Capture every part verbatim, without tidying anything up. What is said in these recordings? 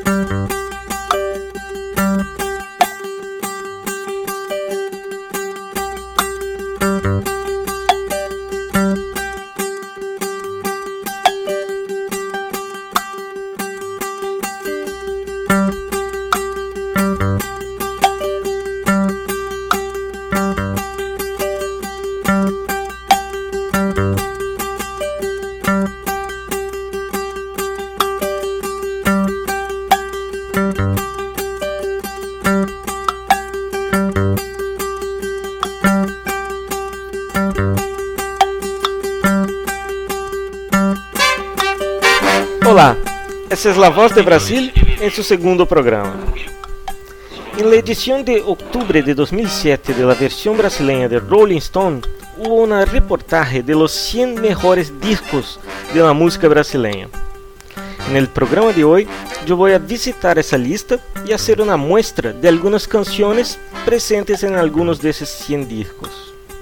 Olá, essa é La Voz de Brasil em seu segundo programa. En la edición de octubre de dos mil siete de la versión brasileña de Rolling Stone, hubo una reportaje de los cien mejores discos de la música brasileña. En el programa de hoy, yo voy a visitar esa lista y hacer una muestra de algunas canciones presentes en algunos de esos cien discos.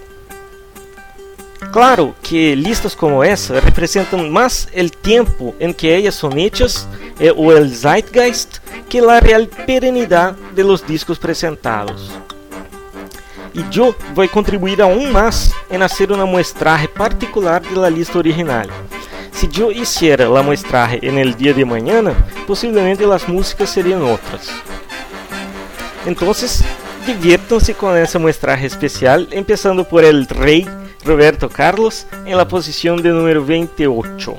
Claro que listas como essa representan más el tiempo en que ellas son hechas eh, o el zeitgeist que la real perenidad de los discos presentados. Y yo voy a contribuir aún más en hacer una muestraje particular de la lista original. Si yo hiciera la muestraje en el día de mañana, posiblemente las músicas serían otras. Entonces, diviértanse con esa muestraje especial, empezando por el rey Roberto Carlos en la posición de número veintiocho.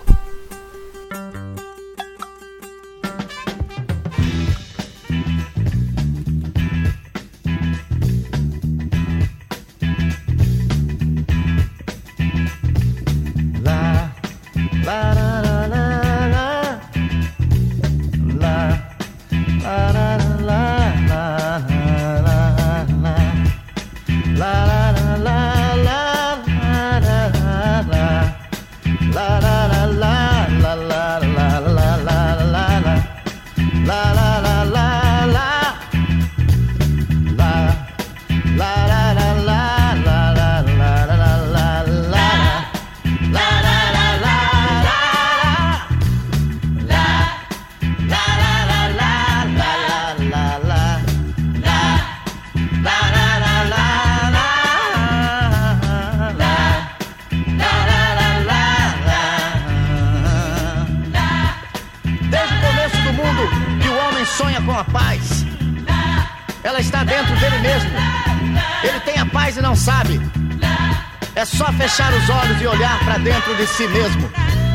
Sonha com a paz. Ela está dentro dele mesmo. Ele tem a paz e não sabe. É só fechar os olhos e olhar para dentro de si mesmo.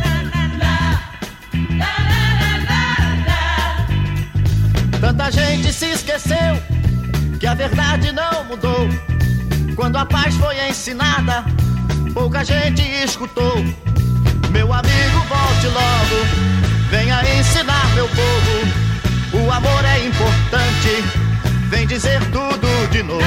Tanta gente se esqueceu que a verdade não mudou. Quando a paz foi ensinada, pouca gente escutou. Meu amigo, volte logo, venha ensinar meu povo. O amor é importante, vem dizer tudo de novo.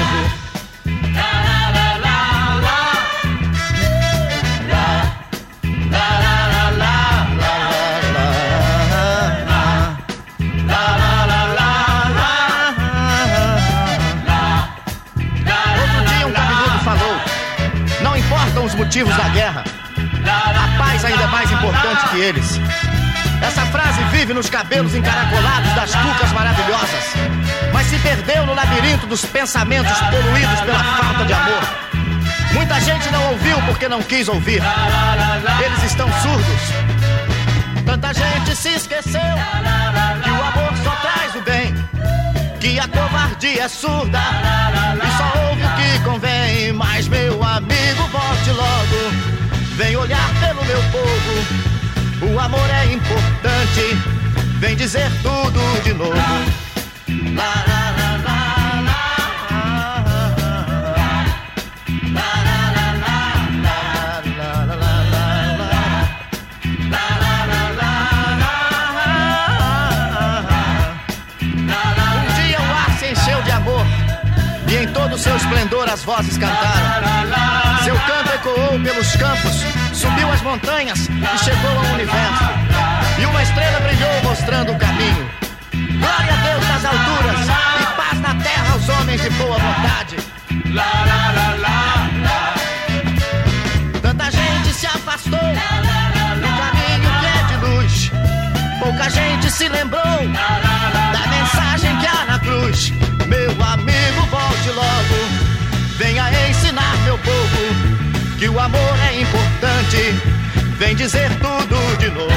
Outro dia um cabeludo falou: não importam os motivos da guerra, a paz ainda é mais importante que eles. Essa frase vive nos cabelos encaracolados das cucas maravilhosas, mas se perdeu no labirinto dos pensamentos poluídos pela falta de amor. Muita gente não ouviu porque não quis ouvir. Eles estão surdos. Tanta gente se esqueceu que o amor só traz o bem, que a covardia é surda e só ouve o que convém. Mas meu amigo, volte logo, vem olhar pelo meu povo. O amor é importante, vem dizer tudo de novo. La, la, la, la, la, la. Um dia o ar se encheu de amor e em todo o seu esplendor as vozes cantaram. Seu canto ecoou pelos campos, subiu as montanhas e chegou ao universo. E uma estrela brilhou mostrando o caminho. Glória a Deus nas alturas e paz na terra aos homens de boa vontade. Tanta gente se afastou do caminho que é de luz. Pouca gente se lembrou dizer tudo de novo.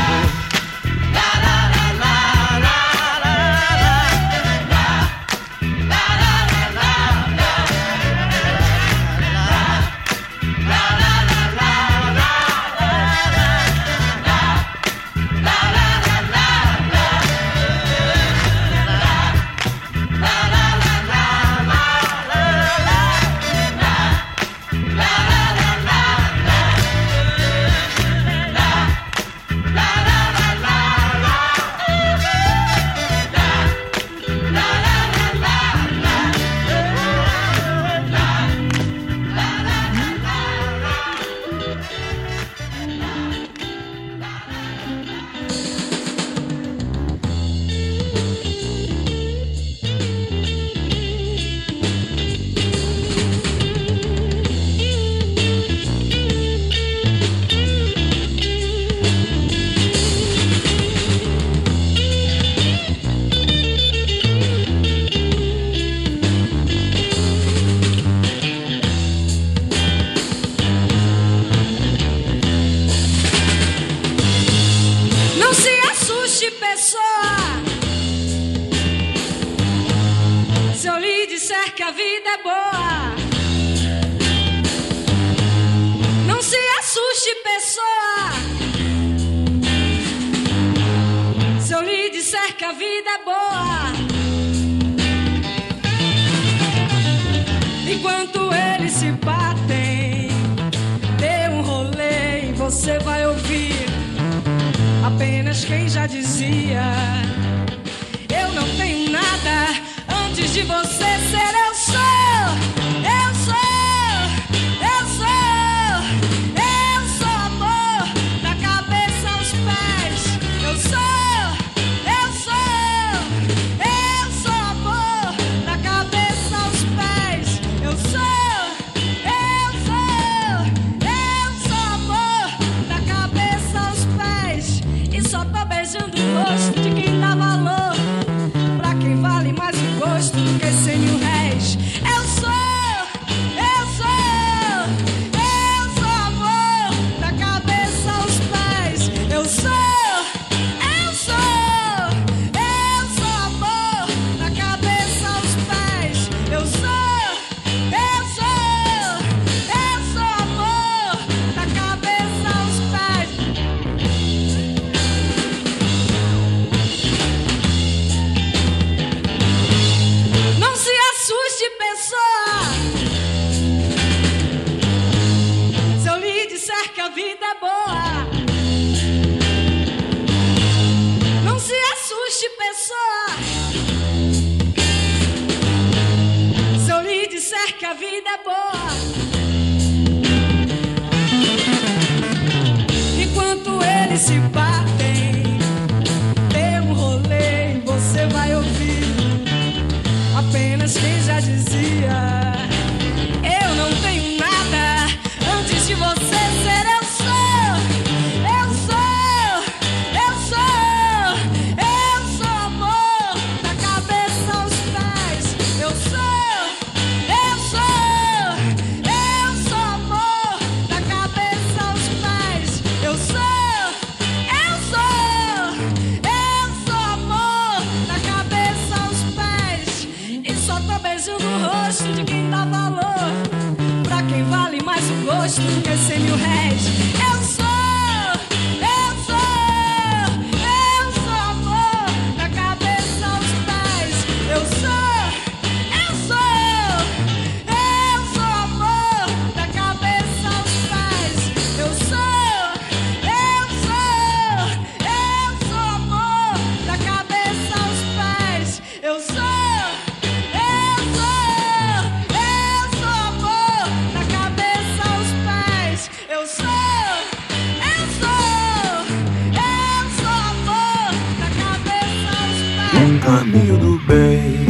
caminho do bem,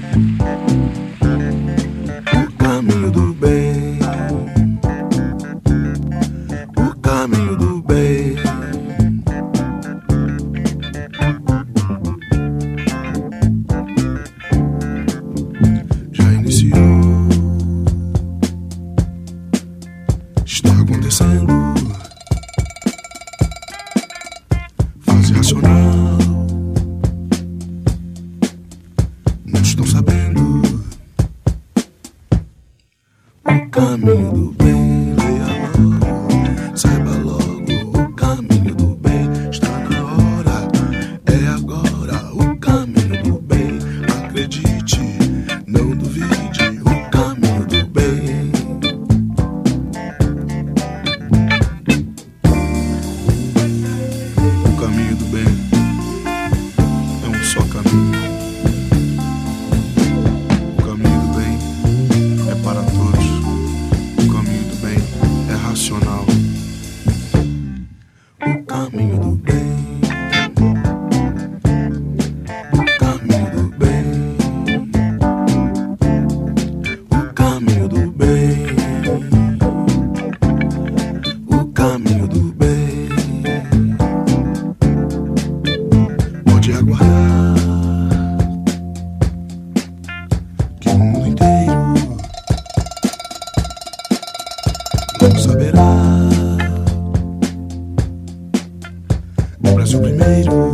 o caminho do bem, o caminho do bem. Já iniciou, está acontecendo. caminho do bem, leia logo, saiba logo, o caminho do bem está na hora, é agora, o caminho do bem, acredite, não duvide, o caminho do bem. O caminho do bem é um só caminho. O caminho do bem é para todos. O caminho do bem é racional. O caminho do bem. O caminho do bem. O caminho do bem. O caminho do bem. Pode aguardar que o mundo inteiro não saberá. O Brasil primeiro.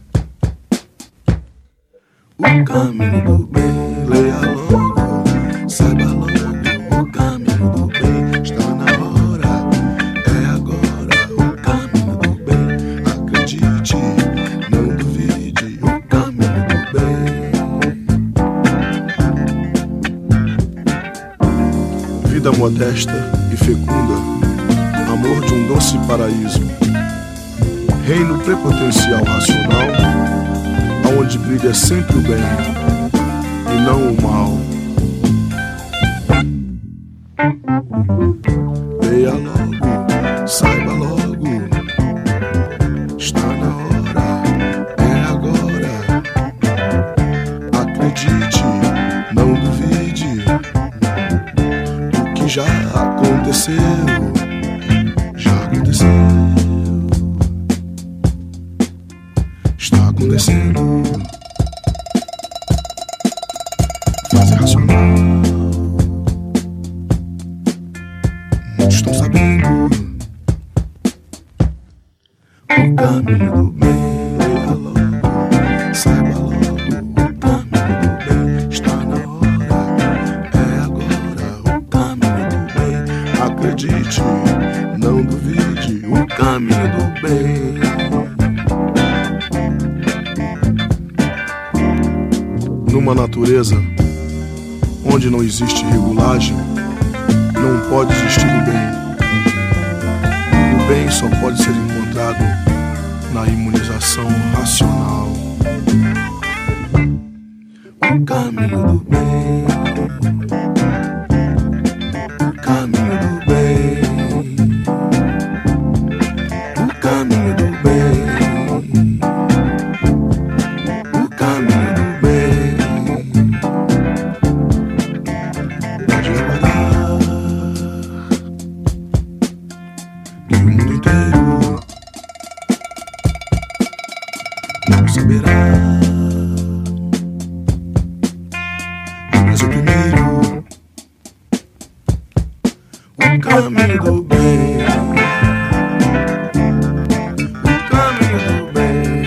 O caminho do bem, leia logo, saiba logo, o caminho do bem está na hora, é agora, o caminho do bem, acredite, não duvide, o caminho do bem. Vida modesta e fecunda, amor de um doce paraíso, reino prepotencial racional, aonde brilha sempre o bem e não o mal. Leia logo, saiba logo, está na hora, é agora, acredite, não duvide, o que já aconteceu, já aconteceu, está acontecendo. Fase racional, muitos estão sabendo. O caminho do bem, leia logo, saiba logo, o caminho do bem está na hora, é agora, o caminho do bem, acredite, não duvide, o caminho do bem. Numa natureza onde não existe regulagem, não pode existir o bem. O bem só pode ser encontrado na imunização racional. O caminho do bem, o caminho do bem, o caminho do bem, o caminho do bem. Pode aguardar que o mundo inteiro não saberá. Mas o primeiro, o caminho do bem, o caminho do bem.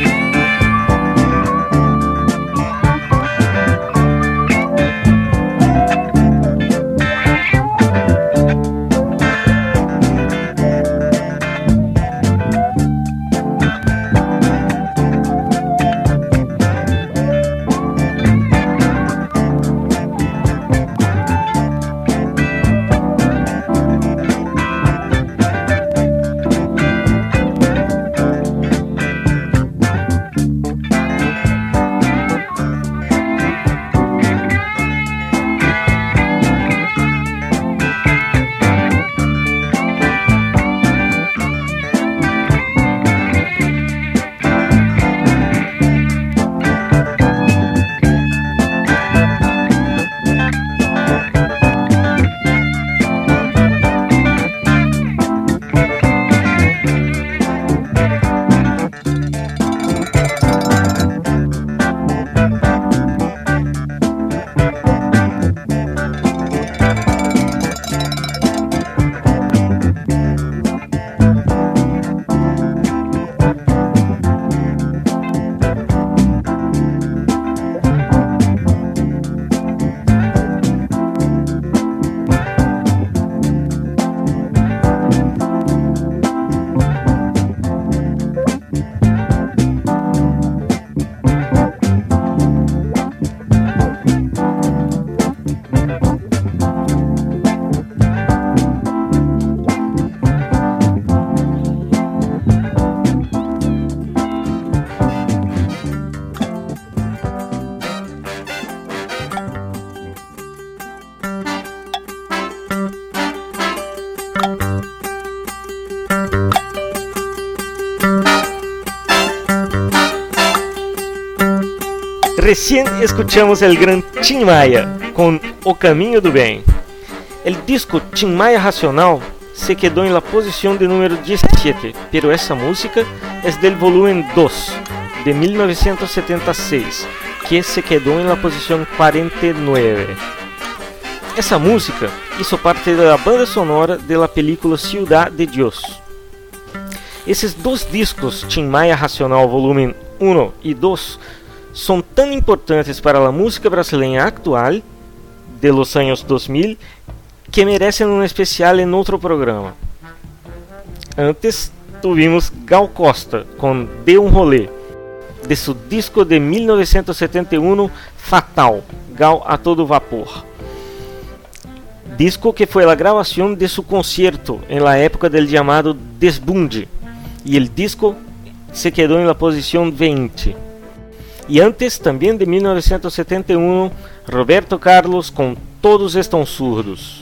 Recién escuchamos el gran Tim Maia con O Caminho do Bem. El disco Tim Maia Racional se quedó en la posición de número diecisiete, pero esa música es del volumen dos de mil novecientos setenta y seis, que se quedó en la posición cuarenta y nueve. Essa música hizo parte de la banda sonora de la película Ciudad de Dios. Esses dois discos, Tim Maia Racional volumen um e dois, são tão importantes para a música brasileira actual, de los años dois mil, que merecem um especial em outro programa. Antes, tuvimos Gal Costa com De um Rolê, de seu disco de mil novecentos e setenta e um, Fatal, Gal a todo vapor. Disco que foi a gravação de seu concerto em la época del llamado Desbunde, e o disco se quedou em la posição vinte. E antes, também de mil novecentos e setenta e um, Roberto Carlos com Todos Estão Surdos.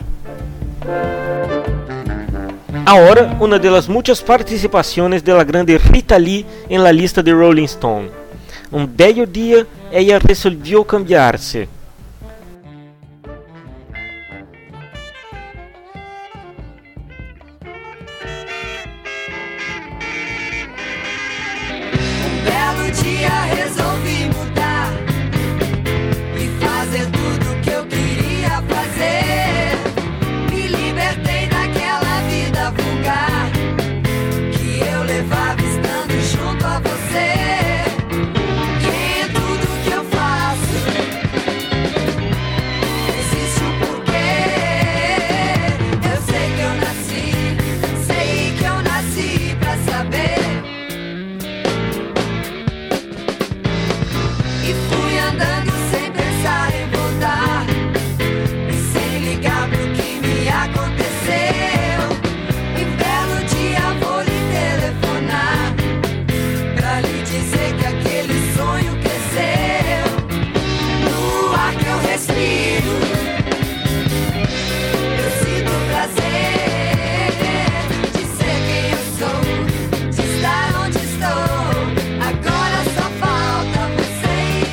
Agora, uma das muitas participações de la grande Rita Lee em la lista de Rolling Stone. Um belo dia, ela resolveu cambiar-se. Resolvi mudar e fazer tudo que eu queria fazer. Me libertei daquela vida vulgar que eu levava estando junto a você. E em tudo que eu faço existe um porquê. Eu sei que eu nasci, sei que eu nasci pra saber. E fui andando sem pensar em voltar e sem ligar pro que me aconteceu. E belo dia vou lhe telefonar pra lhe dizer que aquele sonho cresceu. No ar que eu respiro eu sinto prazer de ser quem eu sou, de estar onde estou. Agora só falta você.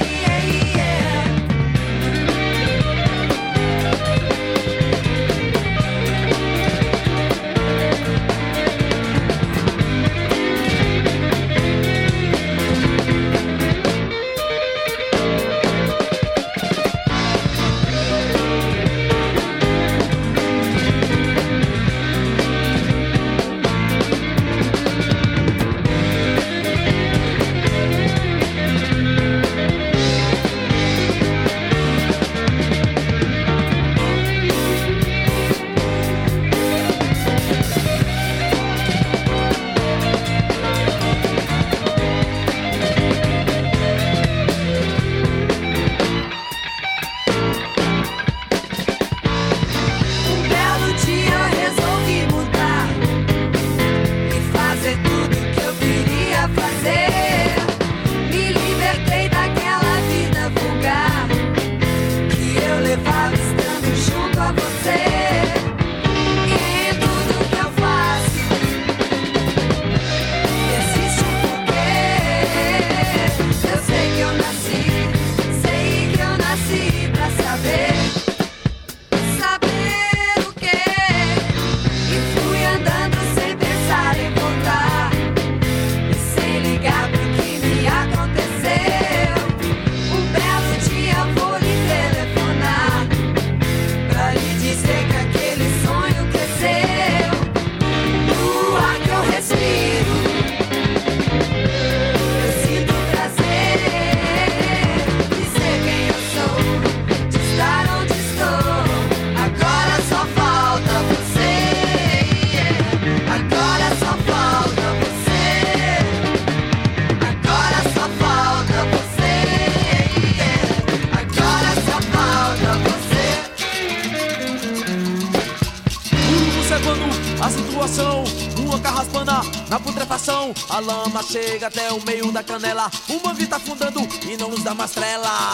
Na putrefação, a lama chega até o meio da canela. O mangue tá afundando e não nos dá mais trela.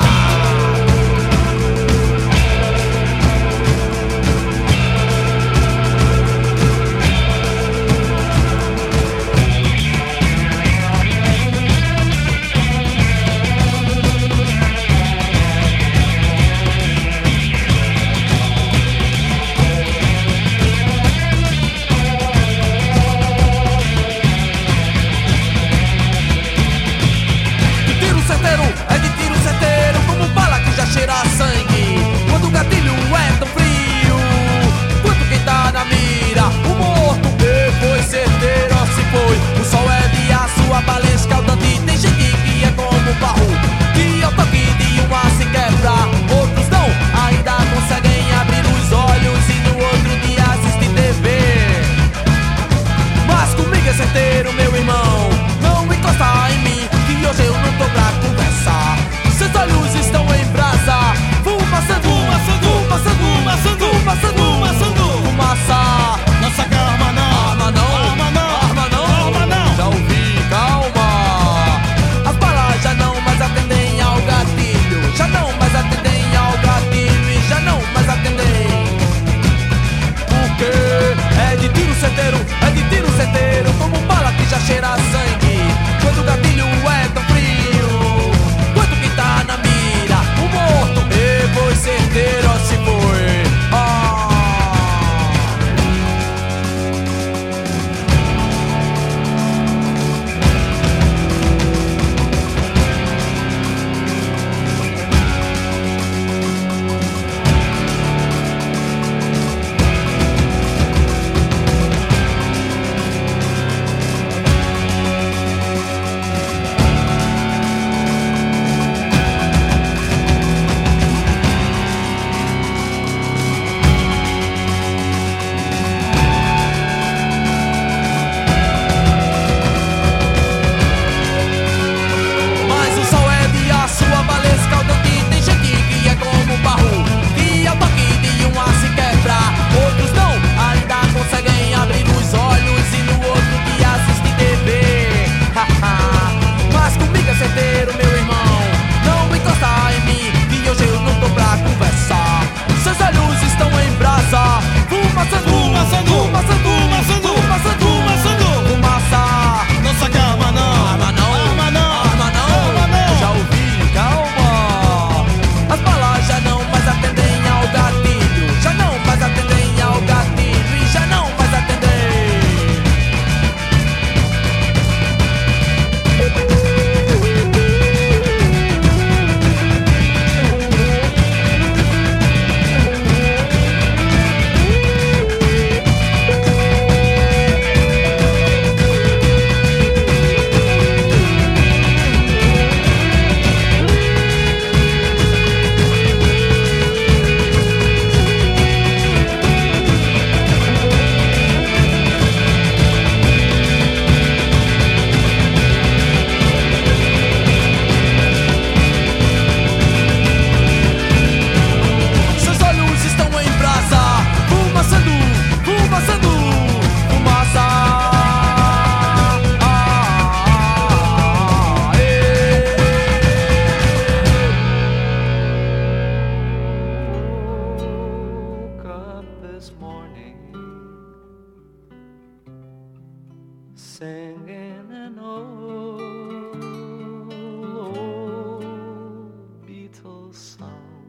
song.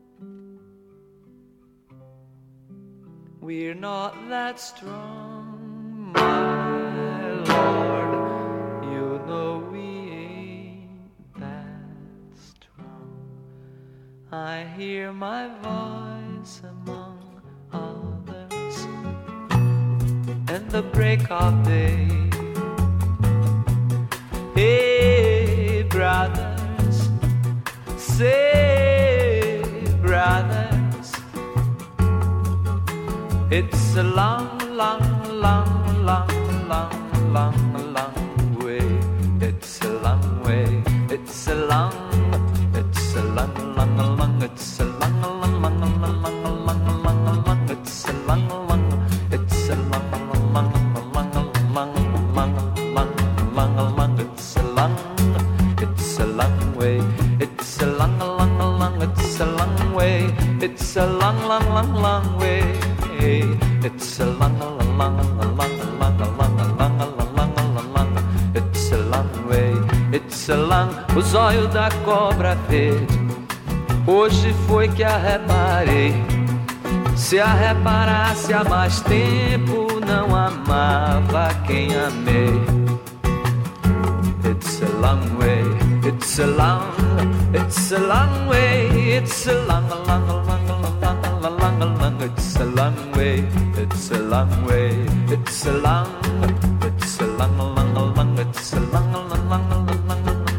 We're not that strong, my Lord. You know we ain't that strong. I hear my voice among others in the break of day. Hey, brothers, say, brothers, it's a long, long, long, long, long, long, long way. It's a long way. It's a long, it's a long, long, long, it's a long, long, long, long, long, long, long, long, it's a long, long, it's a long, long, long, long, long, long, long, long, it's a long, it's a long way. It's a long, long, long, it's a long way. It's a long, long, long, long way. It's a long, long, long, long, long, long, long, long, long, long, it's a long way. It's a long. O zóio da cobra verde, hoje foi que a reparei. Se a reparasse há mais tempo, não amava quem amei. It's a long way. It's a long. It's a long way. It's a long, long, long, long, long, long, long, long. It's a long way. It's a long way. It's a long. It's a long, long, long. It's a long, long, long, long, long, long, long, long, long, long,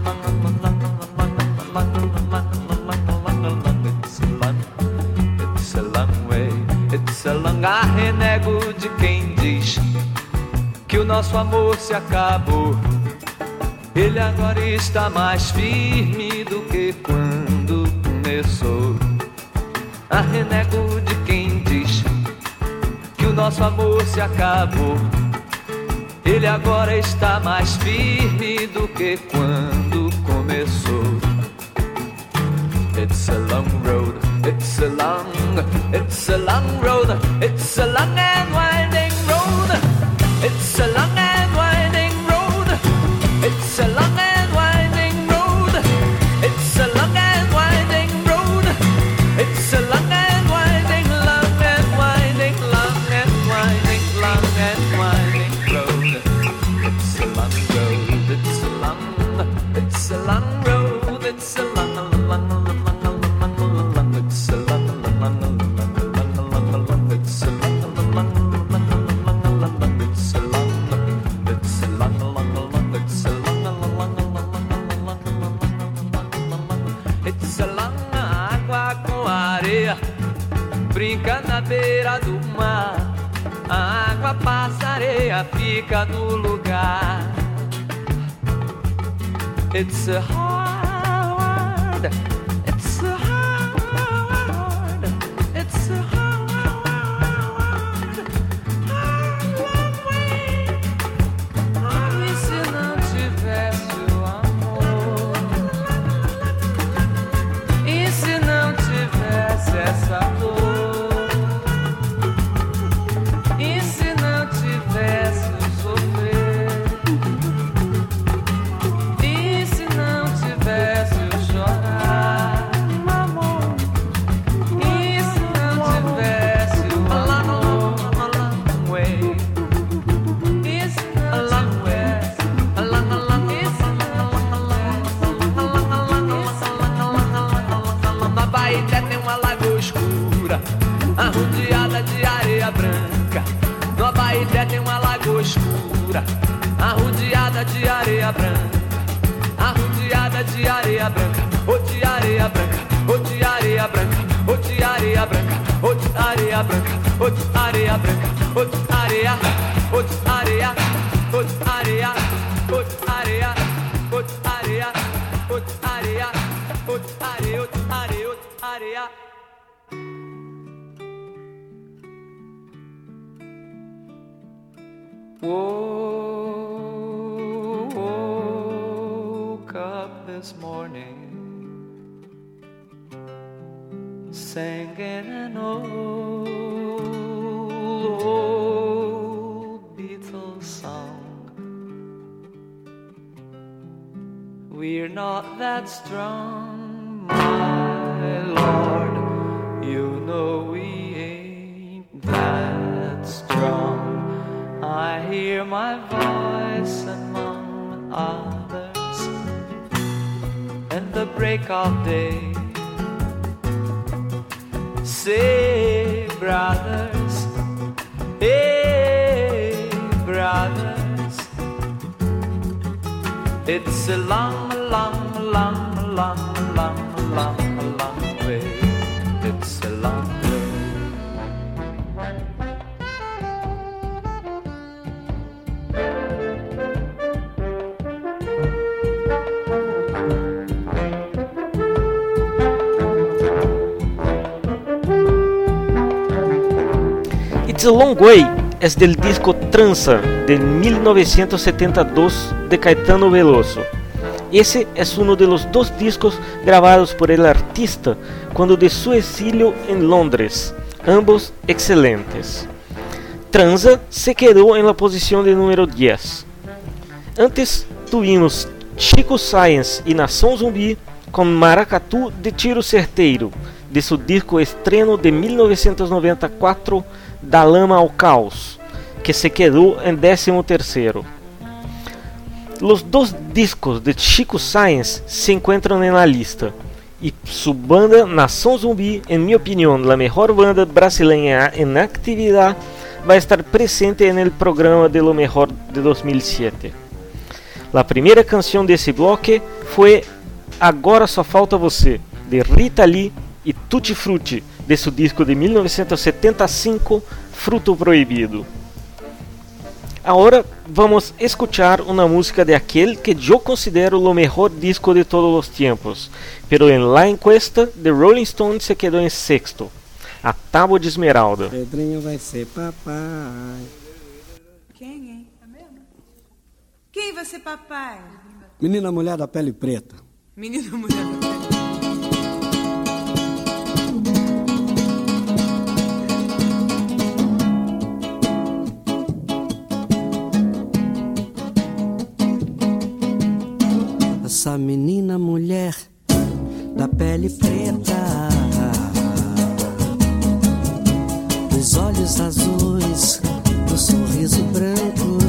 It's a long. It's a long way. It's a long. Arrenego de quem diz que o nosso amor se acabou. Ele agora está mais firme do que quando começou. Arrenego de quem diz que o nosso amor se acabou. Ele agora está mais firme do que quando começou. It's a long road, it's a long, it's a long road, it's a long and winding road. It's a long and winding road. It's a long and winding road. It's a long and winding road. It's a long and winding, long and winding, long and winding, long and winding road. It's a long road. It's a long. It's a long road. It's a long, long, long, long, long, long. It's a long, long, long, long, long, long. It's a long, long, long, long, long, long. It's a long. It's a long, long, long. It's a long, long, long, long. It's a long. Água com areia brinca na beira do mar. A água passa, areia fica no lugar. It's a hard, it's a hard, it's a hard, hard way. E se não tivesse o amor? E se não tivesse essa dor? E se não tivesse o sofrer? E se não tivesse o chorar, amor? E se não tivesse o amor? Way. E se não tivesse e se não na Baité tem uma lagoa escura, arrodeada de areia branca. No Abaeté tem uma lagoa escura, arrodeada de areia branca. Arrodeada de areia branca, ou de areia branca, ou de areia branca, ou de areia branca, ou de areia branca, ou de areia branca, ou de areia, ou de areia, ou de areia, ou de areia, ou de areia, ou de areia, ou de areia, ou de areia, ou de areia. Woke up this morning singing an old, old Beatles song. We're not that strong, my drink all day. Say, brothers, hey, brothers, it's a long, long, long, long, long, long, long way. It's a long way. It's a Long Way es del disco Tranza de mil novecientos setenta y dos de Caetano Veloso. Ese es uno de los dos discos grabados por el artista cuando de su exilio en Londres, ambos excelentes. Tranza se quedó en la posición de número diez. Antes tuvimos Chico Science y Nação Zumbi con Maracatu de Tiro Certeiro, de su disco estreno de mil novecientos noventa y cuatro, Da Lama ao Caos, que se quedó en décimo tercero. Los dos discos de Chico Science se encuentran en la lista, y su banda Nação Zumbi, en mi opinión la mejor banda brasileña en actividad, va a estar presente en el programa de lo mejor de dos mil siete. La primera canción de ese bloque fue Agora Só Falta Você, de Rita Lee y Tutti Frutti, de su disco de mil novecientos setenta y cinco, Fruto Prohibido. Ahora vamos a escuchar una música de aquel que yo considero lo mejor disco de todos los tiempos, pero en la encuesta de Rolling Stone se quedó en sexto, A Tábua de Esmeralda. Pedrinho vai ser papai. Quem, hein? É mesmo? Quem vai ser papai? Menina mulher da pele preta. Menina mulher da pele preta. Essa menina mulher da pele preta, dos olhos azuis, do sorriso branco,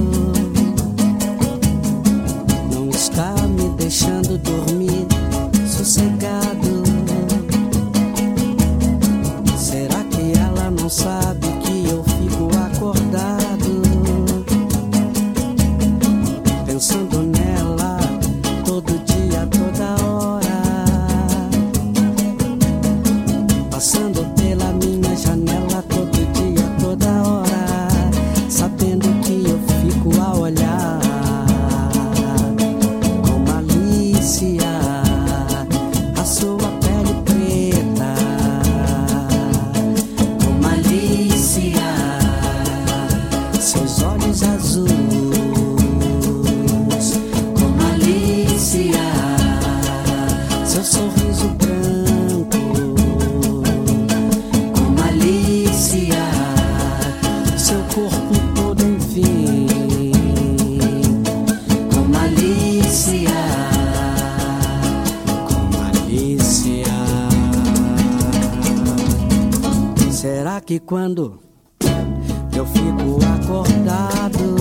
não está me deixando dormir sossegado. Será que ela não sabe que eu fico acordado, pensando nela todo dia, toda hora, passando pela minha janela todo dia, toda hora, sabendo que eu fico a olhar com malícia a sua pele preta, com malícia seus olhos azuis, seu sorriso branco, com malícia, seu corpo todo enfim, com malícia, com malícia. Será que quando eu fico acordado,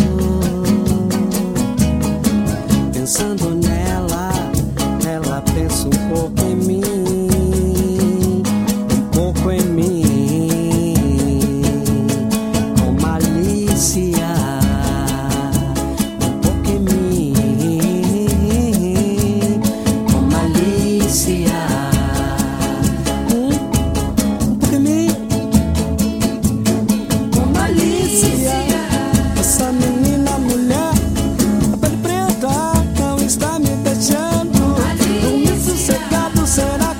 pensando nela, ela pensa um pouco em mim, um pouco em mim, com malícia, um pouco em mim, com malícia, um pouco em mim, com malícia. Essa menina mulher, a pele preta, não está me deixando dormir sossegado. Será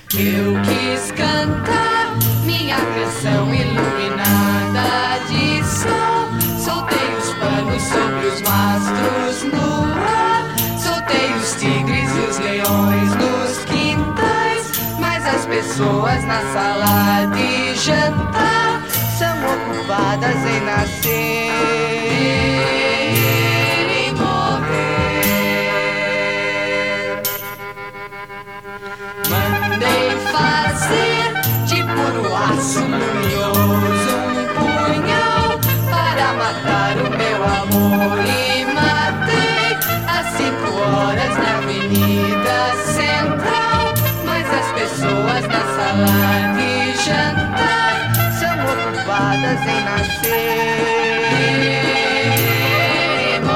Eu quis cantar minha canção iluminada de sol. Soltei os panos sobre os mastros no ar. Soltei os tigres e os leões nos quintais. Mas as pessoas na sala de jantar são ocupadas em nascer e morrer. Mandei fazer de puro aço luminoso um punhal para matar o meu amor e matei às cinco horas na Avenida Central. Mas as pessoas na sala de jantar são ocupadas em nascer e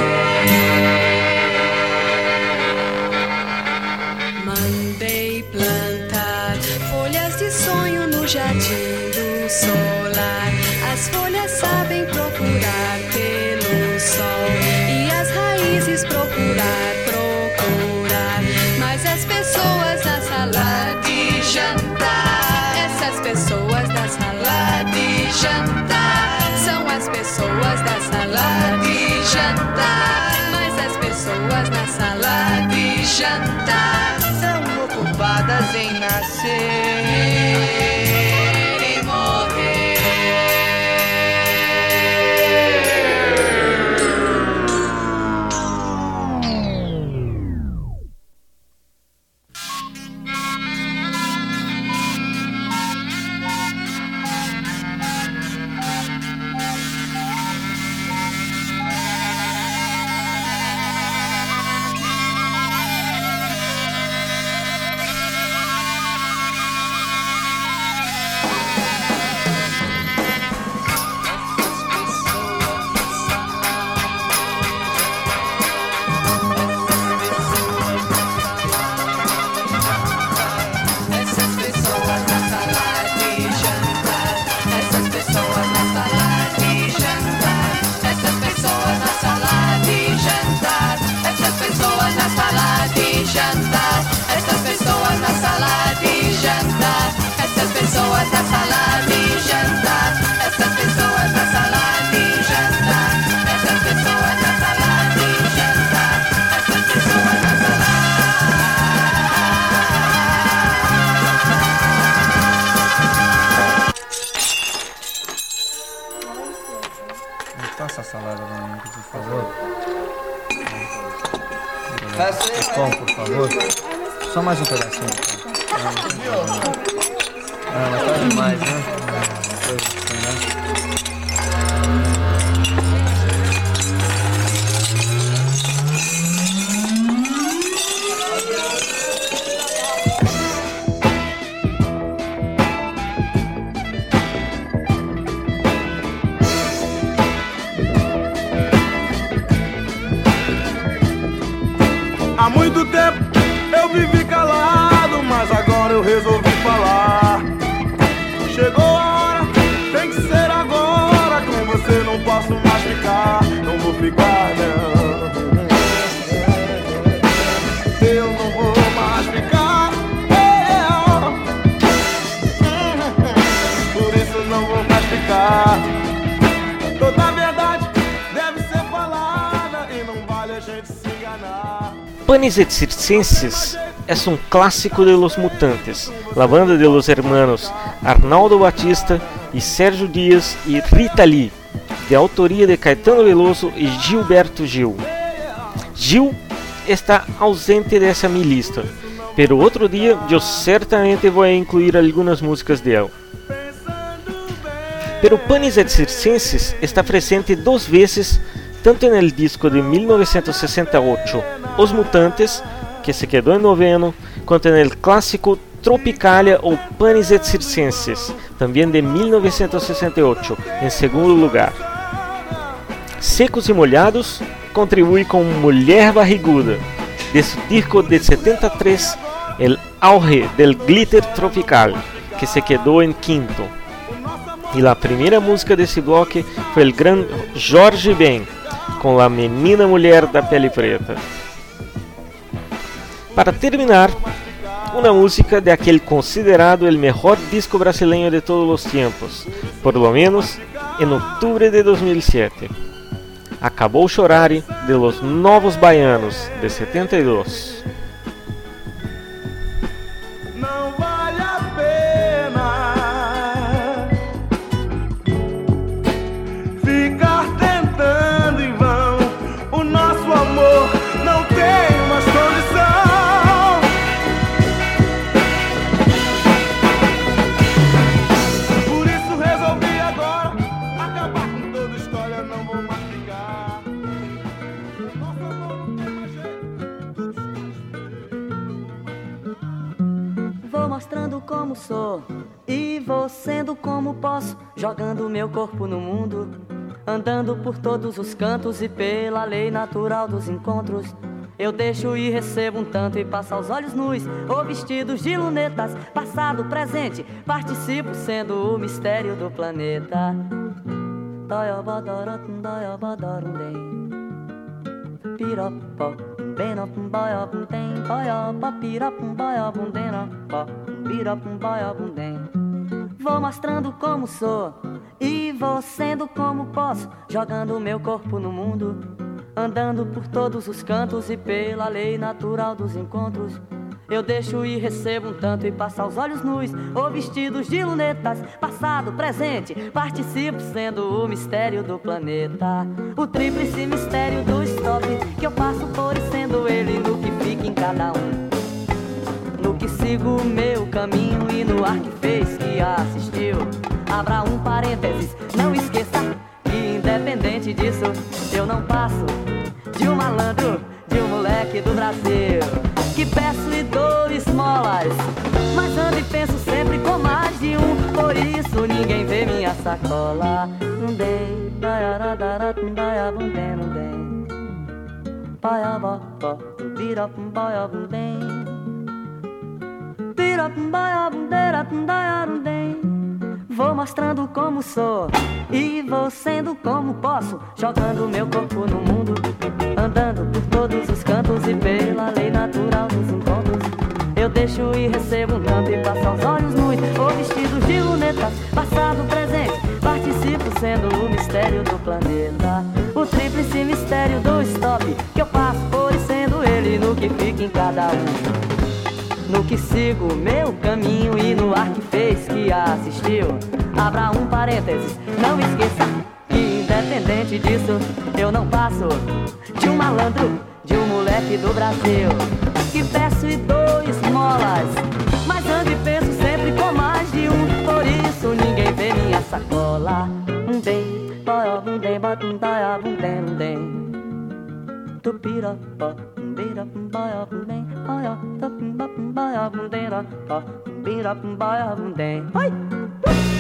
morrer. Mandei plantar folhas de sonho no jardim do solar. As folhas sabem procurar pelo sol e as raízes procurar, procurar. Mas as pessoas na sala de jantar, essas pessoas da sala de jantar, são as pessoas da sala de jantar. Mas as pessoas na sala de jantar são ocupadas em nascer e morrer. Essa salada pra mim, por favor. Pão, por favor. Só mais um pedacinho. Ah, mas tá demais, né? Há muito tempo eu vivi calado, mas agora eu resolvi falar. Chegou a hora, tem que ser agora. Com você não posso mais ficar, não vou ficar não. Eu não vou mais ficar, por isso não vou mais ficar. Toda a verdade deve ser falada e não vale a gente se enganar. Panis et Circenses es un clásico de Los Mutantes, la banda de los hermanos Arnaldo Batista y Sergio Díaz y Rita Lee, de autoría de Caetano Veloso y Gilberto Gil. Gil está ausente dessa minha lista, pero outro dia eu certamente vou incluir algumas músicas de él. Pero Panis et Circenses está presente duas vezes, tanto en el disco de mil novecientos sesenta y ocho Os Mutantes, que se quedou em noveno, quanto en el clássico Tropicalia ou Panis et Circenses, também de mil novecientos sesenta y ocho, em segundo lugar. Secos e Molhados contribui com Mulher Barriguda, de su disco de setenta y tres, El Auge del Glitter Tropical, que se quedou em quinto. E a primeira música desse bloco foi o grande Jorge Ben, com La Menina Mulher da Pele Preta. Para terminar, una música de aquel considerado el mejor disco brasileño de todos los tiempos, por lo menos en octubre de dos mil siete. Acabou Chorare, de Los Novos Baianos, de setenta e dois. Não vale a pena ficar tentando em vão. O nosso amor não tem mais condição. Por isso resolvi agora acabar com toda história. Não vou mais ficar. Nosso amor não tem mais jeito. Tudo está. Vou mostrando como sou e vou sendo como posso, jogando meu corpo no mundo, andando por todos os cantos e pela lei natural dos encontros. Eu deixo e recebo um tanto e passo aos olhos nus ou vestidos de lunetas, passado, presente, participo sendo o mistério do planeta. Vou mostrando como sou e vou sendo como posso, jogando meu corpo no mundo, andando por todos os cantos e pela lei natural dos encontros. Eu deixo e recebo um tanto e passo aos olhos nus ou vestidos de lunetas, passado, presente, participo sendo o mistério do planeta. O tríplice mistério do stop, que eu passo por e sendo ele no que fica em cada um, no que sigo o meu caminho e no ar que fez que assistiu. Abra um parênteses, não esqueça que independente disso eu não passo de um malandro, de um moleque do Brasil, que peço e dou esmolas, mas ando e penso sempre com mais de um, por isso ninguém vê minha sacola. Não dei, daiaradara, daiabundem, não dei, paiabó, birapum, baiabundem, birapum, baiabundeira, daiarundem. Vou mostrando como sou e vou sendo como posso, jogando meu corpo no mundo, andando por todos os cantos e pela lei natural dos encontros. Eu deixo e recebo um tanto e passo aos olhos nus ou vestidos de lunetas, passado, presente, participo sendo o mistério do planeta. O tríplice mistério do stop, que eu passo por e sendo ele no que fica em cada um, no que sigo meu caminho e no ar que fez que assistiu. Abra um parênteses, não esqueça que independente disso eu não passo de um malandro, de um moleque do Brasil, que peço e dou esmolas, mas ando e penso sempre com mais de um, por isso ninguém vê minha sacola. Um bem, boia, um bem, bota um daia, um bem, um bem, tupira, pó, um bira, um boia, um bem, boia, tupim, boia, um bem, um bira, um boia, um bem. Oi!